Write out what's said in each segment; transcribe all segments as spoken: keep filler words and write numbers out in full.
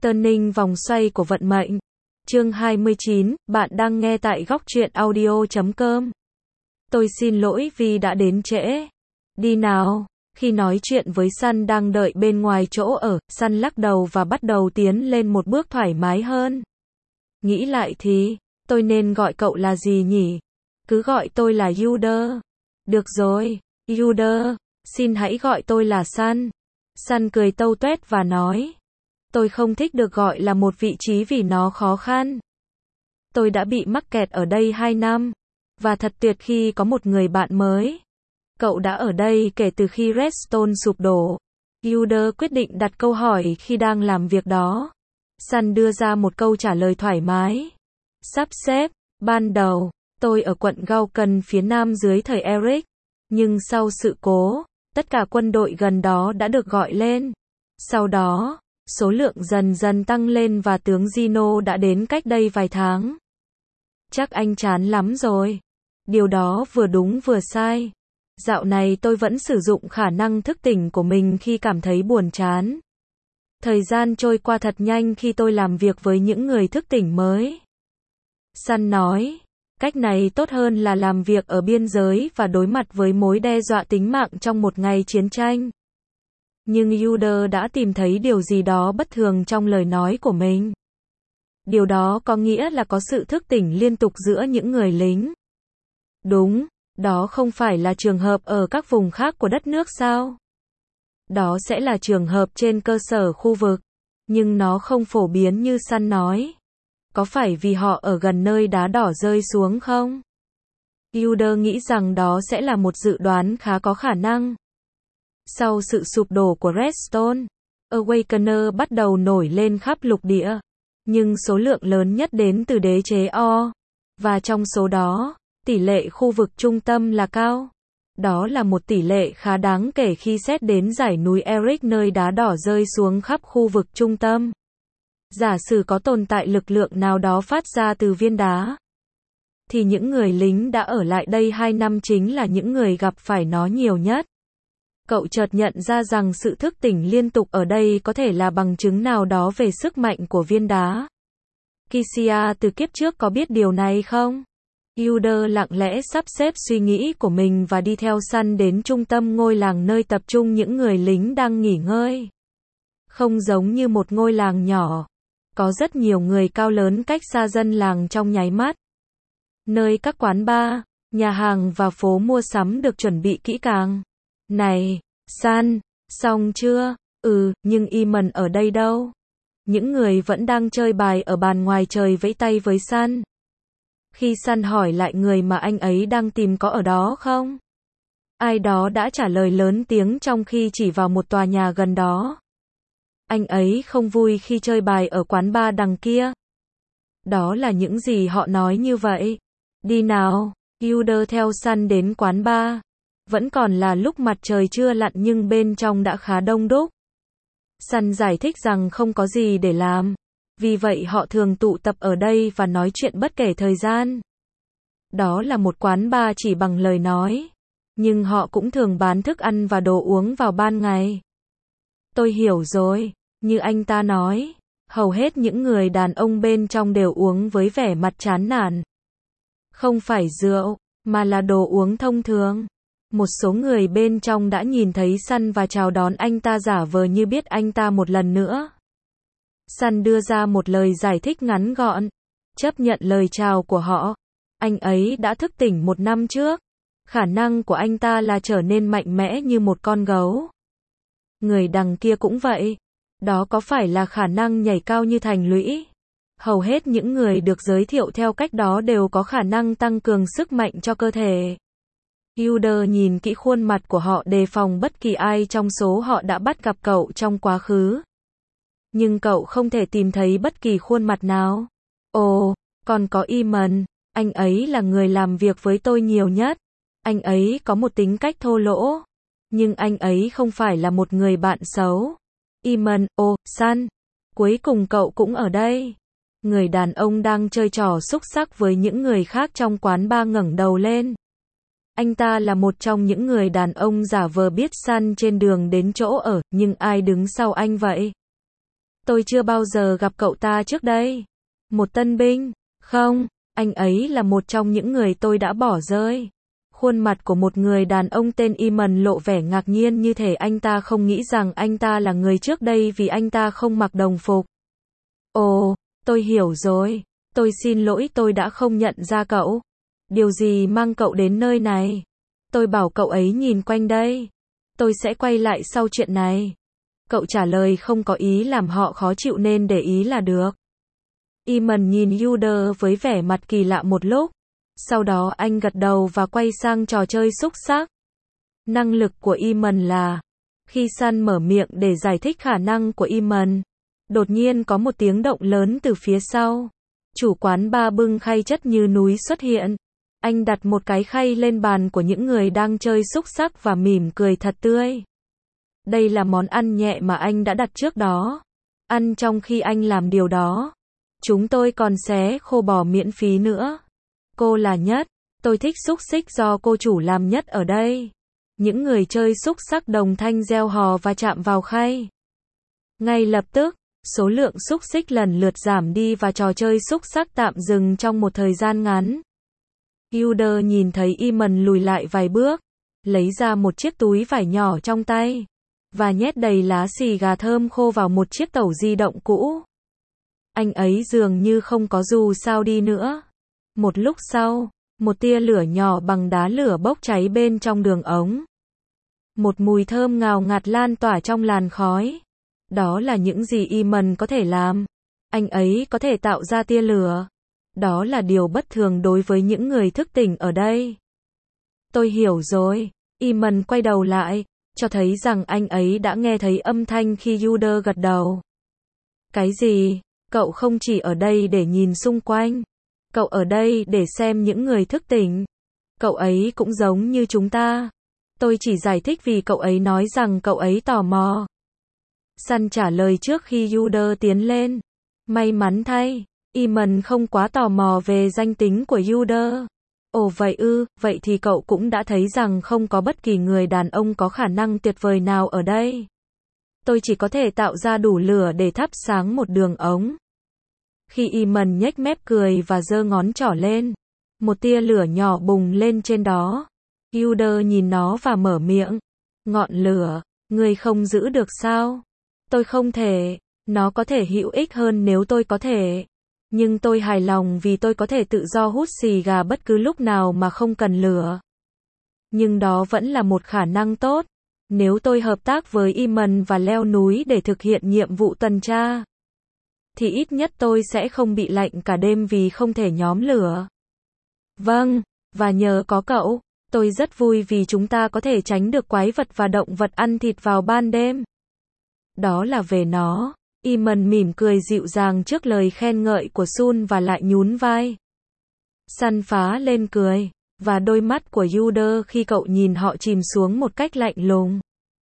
Turning vòng xoay của vận mệnh. Chương hai mươi chín, bạn đang nghe tại góc truyện audio chấm com. Tôi xin lỗi vì đã đến trễ. Đi nào. Khi nói chuyện với Sun đang đợi bên ngoài chỗ ở, Sun lắc đầu và bắt đầu tiến lên một bước thoải mái hơn. Nghĩ lại thì, tôi nên gọi cậu là gì nhỉ? Cứ gọi tôi là Yuder. Được rồi, Yuder, xin hãy gọi tôi là Sun. Sun cười tâu tuét và nói. Tôi không thích được gọi là một vị trí vì nó khó khăn. Tôi đã bị mắc kẹt ở đây hai năm. Và thật tuyệt khi có một người bạn mới. Cậu đã ở đây kể từ khi Redstone sụp đổ. Yuder quyết định đặt câu hỏi khi đang làm việc đó. Sun đưa ra một câu trả lời thoải mái. Sắp xếp, ban đầu, tôi ở quận Gauken phía nam dưới thời Eric. Nhưng sau sự cố, tất cả quân đội gần đó đã được gọi lên. Sau đó, số lượng dần dần tăng lên và tướng Gino đã đến cách đây vài tháng. Chắc anh chán lắm rồi. Điều đó vừa đúng vừa sai. Dạo này tôi vẫn sử dụng khả năng thức tỉnh của mình khi cảm thấy buồn chán. Thời gian trôi qua thật nhanh khi tôi làm việc với những người thức tỉnh mới. Sun nói, cách này tốt hơn là làm việc ở biên giới và đối mặt với mối đe dọa tính mạng trong một ngày chiến tranh. Nhưng Yuder đã tìm thấy điều gì đó bất thường trong lời nói của mình. Điều đó có nghĩa là có sự thức tỉnh liên tục giữa những người lính. Đúng, đó không phải là trường hợp ở các vùng khác của đất nước sao? Đó sẽ là trường hợp trên cơ sở khu vực. Nhưng nó không phổ biến như Sun nói. Có phải vì họ ở gần nơi đá đỏ rơi xuống không? Yuder nghĩ rằng đó sẽ là một dự đoán khá có khả năng. Sau sự sụp đổ của Redstone, Awakener bắt đầu nổi lên khắp lục địa. Nhưng số lượng lớn nhất đến từ đế chế O. Và trong số đó, tỷ lệ khu vực trung tâm là cao. Đó là một tỷ lệ khá đáng kể khi xét đến dãy núi Eric nơi đá đỏ rơi xuống khắp khu vực trung tâm. Giả sử có tồn tại lực lượng nào đó phát ra từ viên đá, thì những người lính đã ở lại đây hai năm chính là những người gặp phải nó nhiều nhất. Cậu chợt nhận ra rằng sự thức tỉnh liên tục ở đây có thể là bằng chứng nào đó về sức mạnh của viên đá. Kisia từ kiếp trước có biết điều này không? Yuder lặng lẽ sắp xếp suy nghĩ của mình và đi theo Sun đến trung tâm ngôi làng nơi tập trung những người lính đang nghỉ ngơi. Không giống như một ngôi làng nhỏ. Có rất nhiều người cao lớn cách xa dân làng trong nháy mắt. Nơi các quán bar, nhà hàng và phố mua sắm được chuẩn bị kỹ càng. Này, Sun, xong chưa? Ừ, nhưng Iman ở đây đâu? Những người vẫn đang chơi bài ở bàn ngoài trời vẫy tay với Sun. Khi Sun hỏi lại người mà anh ấy đang tìm có ở đó không? Ai đó đã trả lời lớn tiếng trong khi chỉ vào một tòa nhà gần đó. Anh ấy không vui khi chơi bài ở quán bar đằng kia. Đó là những gì họ nói như vậy. Đi nào, Yuder theo Sun đến quán bar. Vẫn còn là lúc mặt trời chưa lặn nhưng bên trong đã khá đông đúc. Sun giải thích rằng không có gì để làm. Vì vậy họ thường tụ tập ở đây và nói chuyện bất kể thời gian. Đó là một quán bar chỉ bằng lời nói. Nhưng họ cũng thường bán thức ăn và đồ uống vào ban ngày. Tôi hiểu rồi, như anh ta nói. Hầu hết những người đàn ông bên trong đều uống với vẻ mặt chán nản. Không phải rượu, mà là đồ uống thông thường. Một số người bên trong đã nhìn thấy Sun và chào đón anh ta giả vờ như biết anh ta một lần nữa. Sun đưa ra một lời giải thích ngắn gọn. Chấp nhận lời chào của họ. Anh ấy đã thức tỉnh một năm trước. Khả năng của anh ta là trở nên mạnh mẽ như một con gấu. Người đằng kia cũng vậy. Đó có phải là khả năng nhảy cao như thành lũy? Hầu hết những người được giới thiệu theo cách đó đều có khả năng tăng cường sức mạnh cho cơ thể. Yuder nhìn kỹ khuôn mặt của họ đề phòng bất kỳ ai trong số họ đã bắt gặp cậu trong quá khứ. Nhưng cậu không thể tìm thấy bất kỳ khuôn mặt nào. Ồ, còn có Iman, anh ấy là người làm việc với tôi nhiều nhất. Anh ấy có một tính cách thô lỗ. Nhưng anh ấy không phải là một người bạn xấu. Iman, ô, Sun, cuối cùng cậu cũng ở đây. Người đàn ông đang chơi trò xúc xắc với những người khác trong quán bar ngẩng đầu lên. Anh ta là một trong những người đàn ông giả vờ biết Sun trên đường đến chỗ ở, nhưng ai đứng sau anh vậy? Tôi chưa bao giờ gặp cậu ta trước đây. Một tân binh? Không, anh ấy là một trong những người tôi đã bỏ rơi. Khuôn mặt của một người đàn ông tên Iman lộ vẻ ngạc nhiên như thể anh ta không nghĩ rằng anh ta là người trước đây vì anh ta không mặc đồng phục. Ồ, tôi hiểu rồi. Tôi xin lỗi, tôi đã không nhận ra cậu. Điều gì mang cậu đến nơi này? Tôi bảo cậu ấy nhìn quanh đây. Tôi sẽ quay lại sau chuyện này. Cậu trả lời không có ý làm họ khó chịu nên để ý là được. Iman nhìn Yuda với vẻ mặt kỳ lạ một lúc. Sau đó anh gật đầu và quay sang trò chơi xúc xắc. Năng lực của Iman là... Khi Sun mở miệng để giải thích khả năng của Iman, đột nhiên có một tiếng động lớn từ phía sau. Chủ quán ba bưng khay chất như núi xuất hiện. Anh đặt một cái khay lên bàn của những người đang chơi xúc xắc và mỉm cười thật tươi. Đây là món ăn nhẹ mà anh đã đặt trước đó. Ăn trong khi anh làm điều đó. Chúng tôi còn xé khô bò miễn phí nữa. Cô là nhất. Tôi thích xúc xích do cô chủ làm nhất ở đây. Những người chơi xúc xắc đồng thanh reo hò và chạm vào khay. Ngay lập tức, số lượng xúc xích lần lượt giảm đi và trò chơi xúc xắc tạm dừng trong một thời gian ngắn. Yuda nhìn thấy Iman lùi lại vài bước, lấy ra một chiếc túi vải nhỏ trong tay, và nhét đầy lá xì gà thơm khô vào một chiếc tẩu di động cũ. Anh ấy dường như không có dù sao đi nữa. Một lúc sau, một tia lửa nhỏ bằng đá lửa bốc cháy bên trong đường ống. Một mùi thơm ngào ngạt lan tỏa trong làn khói. Đó là những gì Iman có thể làm. Anh ấy có thể tạo ra tia lửa. Đó là điều bất thường đối với những người thức tỉnh ở đây. Tôi hiểu rồi. Iman quay đầu lại, cho thấy rằng anh ấy đã nghe thấy âm thanh khi Yuda gật đầu. Cái gì? Cậu không chỉ ở đây để nhìn xung quanh. Cậu ở đây để xem những người thức tỉnh. Cậu ấy cũng giống như chúng ta. Tôi chỉ giải thích vì cậu ấy nói rằng cậu ấy tò mò. Sun trả lời trước khi Yuda tiến lên. May mắn thay, Iman không quá tò mò về danh tính của Yuda. Ồ vậy ư, vậy thì cậu cũng đã thấy rằng không có bất kỳ người đàn ông có khả năng tuyệt vời nào ở đây. Tôi chỉ có thể tạo ra đủ lửa để thắp sáng một đường ống. Khi Iman nhếch mép cười và giơ ngón trỏ lên, một tia lửa nhỏ bùng lên trên đó. Yuda nhìn nó và mở miệng. Ngọn lửa, ngươi không giữ được sao? Tôi không thể. Nó có thể hữu ích hơn nếu tôi có thể. Nhưng tôi hài lòng vì tôi có thể tự do hút xì gà bất cứ lúc nào mà không cần lửa. Nhưng đó vẫn là một khả năng tốt. Nếu tôi hợp tác với Iman và leo núi để thực hiện nhiệm vụ tuần tra, thì ít nhất tôi sẽ không bị lạnh cả đêm vì không thể nhóm lửa. Vâng, và nhờ có cậu, tôi rất vui vì chúng ta có thể tránh được quái vật và động vật ăn thịt vào ban đêm. Đó là về nó. Iman mỉm cười dịu dàng trước lời khen ngợi của Sun và lại nhún vai. Sun phá lên cười, và đôi mắt của Yuda khi cậu nhìn họ chìm xuống một cách lạnh lùng.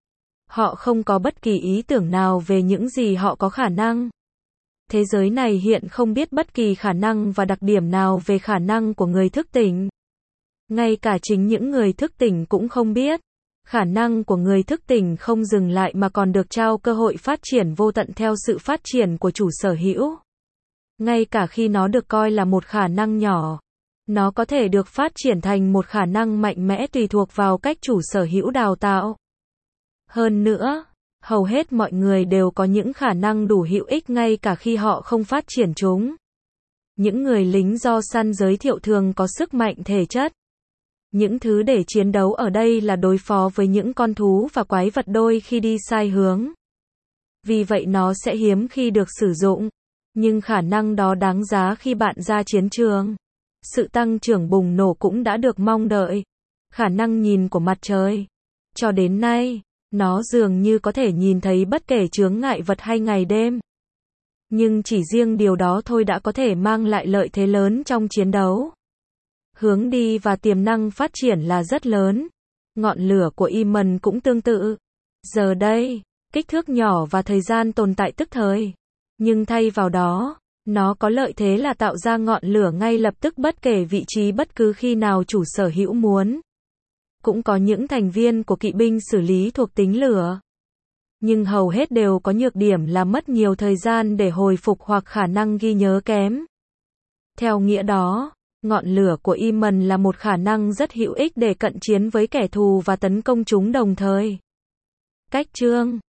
Họ không có bất kỳ ý tưởng nào về những gì họ có khả năng. Thế giới này hiện không biết bất kỳ khả năng và đặc điểm nào về khả năng của người thức tỉnh. Ngay cả chính những người thức tỉnh cũng không biết. Khả năng của người thức tỉnh không dừng lại mà còn được trao cơ hội phát triển vô tận theo sự phát triển của chủ sở hữu. Ngay cả khi nó được coi là một khả năng nhỏ, nó có thể được phát triển thành một khả năng mạnh mẽ tùy thuộc vào cách chủ sở hữu đào tạo. Hơn nữa, hầu hết mọi người đều có những khả năng đủ hữu ích ngay cả khi họ không phát triển chúng. Những người lính do Sun giới thiệu thường có sức mạnh thể chất. Những thứ để chiến đấu ở đây là đối phó với những con thú và quái vật đôi khi đi sai hướng. Vì vậy nó sẽ hiếm khi được sử dụng. Nhưng khả năng đó đáng giá khi bạn ra chiến trường. Sự tăng trưởng bùng nổ cũng đã được mong đợi. Khả năng nhìn của mặt trời. Cho đến nay, nó dường như có thể nhìn thấy bất kể chướng ngại vật hay ngày đêm. Nhưng chỉ riêng điều đó thôi đã có thể mang lại lợi thế lớn trong chiến đấu. Hướng đi và tiềm năng phát triển là rất lớn. Ngọn lửa của Iman cũng tương tự. Giờ đây, kích thước nhỏ và thời gian tồn tại tức thời. Nhưng thay vào đó, nó có lợi thế là tạo ra ngọn lửa ngay lập tức bất kể vị trí bất cứ khi nào chủ sở hữu muốn. Cũng có những thành viên của kỵ binh xử lý thuộc tính lửa. nhưng hầu hết đều có nhược điểm là mất nhiều thời gian để hồi phục hoặc khả năng ghi nhớ kém. Theo nghĩa đó, ngọn lửa của Iman là một khả năng rất hữu ích để cận chiến với kẻ thù và tấn công chúng đồng thời. Cách chương